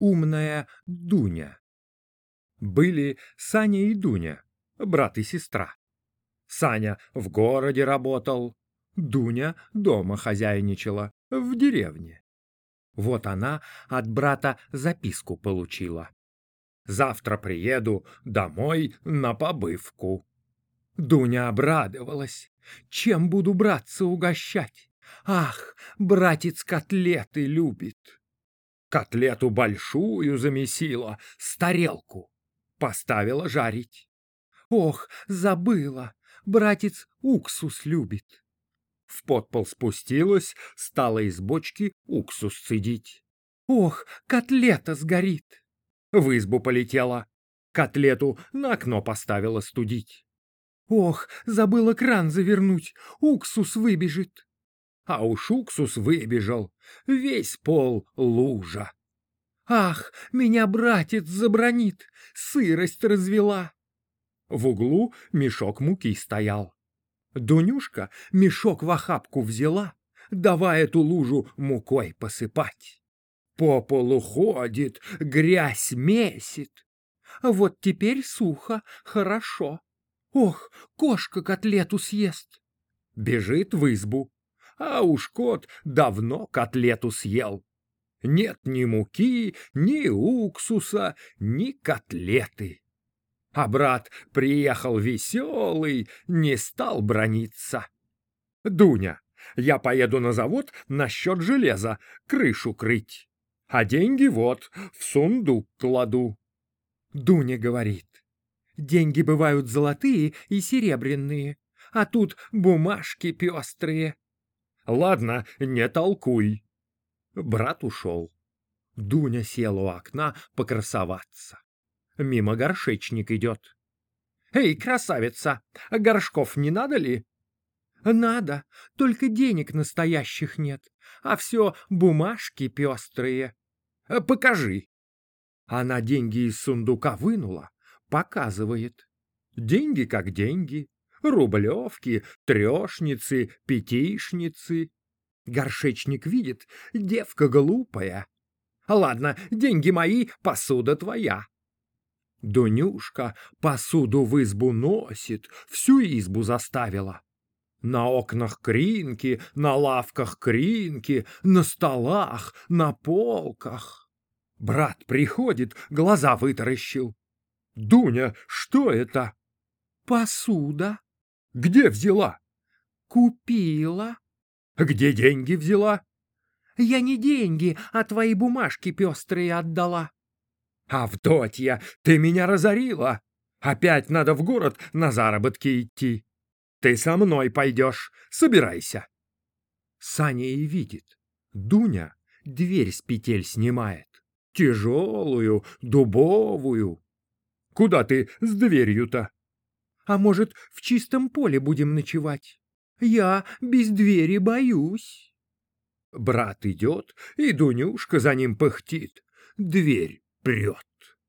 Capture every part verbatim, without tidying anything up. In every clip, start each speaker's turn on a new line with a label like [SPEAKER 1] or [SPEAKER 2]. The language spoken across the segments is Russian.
[SPEAKER 1] Умная Дуня. Были Саня и Дуня, брат и сестра. Саня в городе работал, Дуня дома хозяйничала, в деревне. Вот она от брата записку получила. «Завтра приеду домой на побывку». Дуня обрадовалась. Чем буду братца угощать? Ах, братец котлеты любит. Котлету большую замесила, с тарелку. Поставила жарить. Ох, забыла, братец уксус любит. В подпол спустилась, стала из бочки уксус цедить. Ох, котлета сгорит. В избу полетела. Котлету на окно поставила студить. Ох, забыла кран завернуть, уксус выбежит. А уж уксус выбежал, весь пол лужа. Ах, меня братец забранит, сырость развела. В углу мешок муки стоял. Дунюшка мешок в охапку взяла, давай эту лужу мукой посыпать. По полу ходит, грязь месит. Вот теперь сухо, хорошо. Ох, кошка котлету съест. Бежит в избу, а уж кот давно котлету съел. Нет ни муки, ни уксуса, ни котлеты. А брат приехал веселый, не стал браниться. Дуня, я поеду на завод насчет железа, крышу крыть. А деньги вот в сундук кладу. Дуня говорит: деньги бывают золотые и серебряные, а тут бумажки пестрые. Ладно, не толкуй. Брат ушел. Дуня села у окна покрасоваться. Мимо горшечник идет. «Эй, красавица, горшков не надо ли?» «Надо, только денег настоящих нет, а все бумажки пестрые». «Покажи». Она деньги из сундука вынула, показывает. Деньги как деньги, рублевки, трешницы, пятишницы. Горшечник видит, девка глупая. Ладно, деньги мои, посуда твоя. Дунюшка посуду в избу носит, всю избу заставила. На окнах кринки, на лавках кринки, на столах, на полках. Брат приходит, глаза вытаращил. «Дуня, что это?» «Посуда». «Где взяла?» «Купила». «Где деньги взяла?» «Я не деньги, а твои бумажки пестрые отдала». «Авдотья, ты меня разорила! Опять надо в город на заработки идти. Ты со мной пойдешь, собирайся». Саня и видит. Дуня дверь с петель снимает. Тяжелую, дубовую. «Куда ты с дверью-то?» «А может, в чистом поле будем ночевать? Я без двери боюсь». Брат идет, и Дунюшка за ним пыхтит. Дверь прет.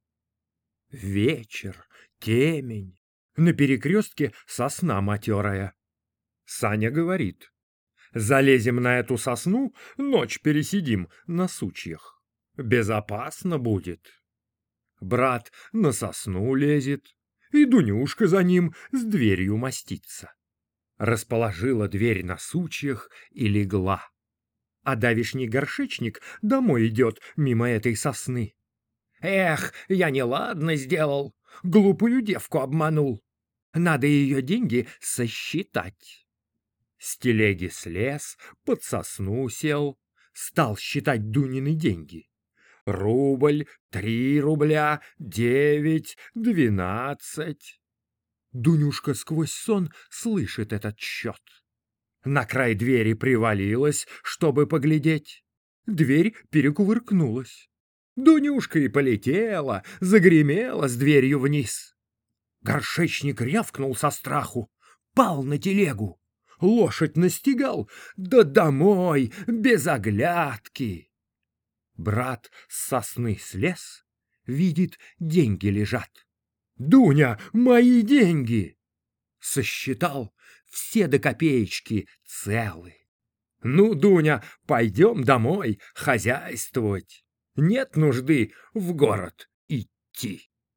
[SPEAKER 1] Вечер, темень, на перекрестке сосна матерая. Саня говорит: «Залезем на эту сосну, ночь пересидим на сучьях. Безопасно будет». Брат на сосну лезет, и Дунюшка за ним с дверью мастится. Расположила дверь на сучьях и легла. А давишний горшечник домой идет мимо этой сосны. «Эх, я неладно сделал, глупую девку обманул. Надо ее деньги сосчитать». С телеги слез, под сосну сел, стал считать Дунины деньги. Рубль, три рубля, девять, двенадцать. Дунюшка сквозь сон слышит этот счет. На край двери привалилась, чтобы поглядеть. Дверь перекувыркнулась. Дунюшка и полетела, загремела с дверью вниз. Горшечник рявкнул со страху, пал на телегу. Лошадь настигал, да домой, без оглядки. Брат с сосны слез, видит, деньги лежат. «Дуня, мои деньги!» Сосчитал, все до копеечки целы. «Ну, Дуня, пойдем домой хозяйствовать». Нет нужды в город идти.